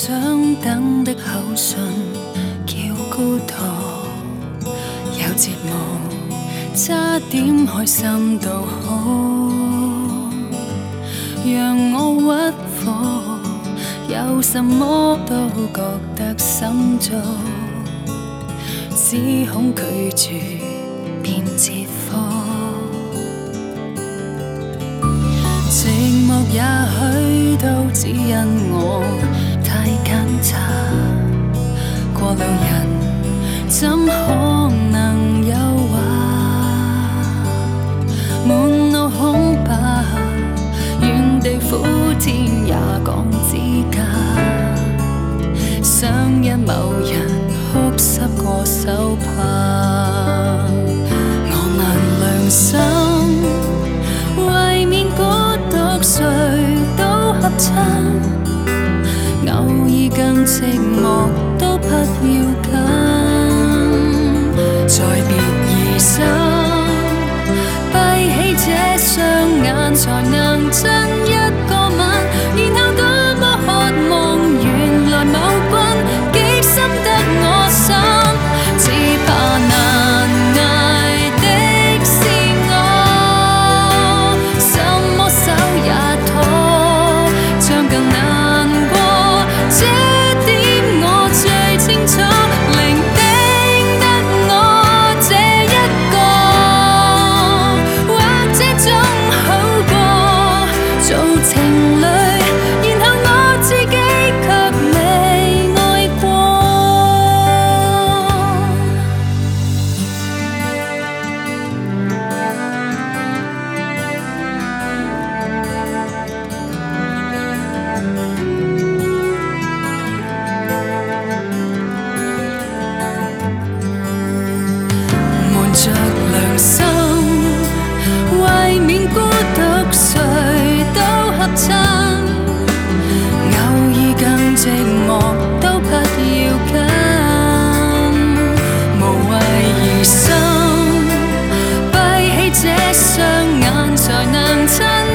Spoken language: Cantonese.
想等的口信叫孤獨，有折磨，差點開心都好，讓我屈服，有什麼都覺得心足，只恐拒絕變折科。寂寞也許都只因我太揀擇，過路人怎可能誘惑？滿腦空白，原地苦天也講指甲，想因某人哭濕過手帕，我難良心，為免孤獨誰都合襯，偶爾更寂寞都不要緊，再別疑心，閉起這雙眼才能親一個吻，然後多麼渴望原來某君幾深得我心，只怕難捱的是我，什麼手也拖，將更難過，這點我最清楚，伶仃得我這一個，或者總好過做情侶，然後我自己卻未愛過。瞞着良心，為免孤獨誰都合襯，偶爾更寂寞都不要緊，無謂疑心，閉起這雙眼才能親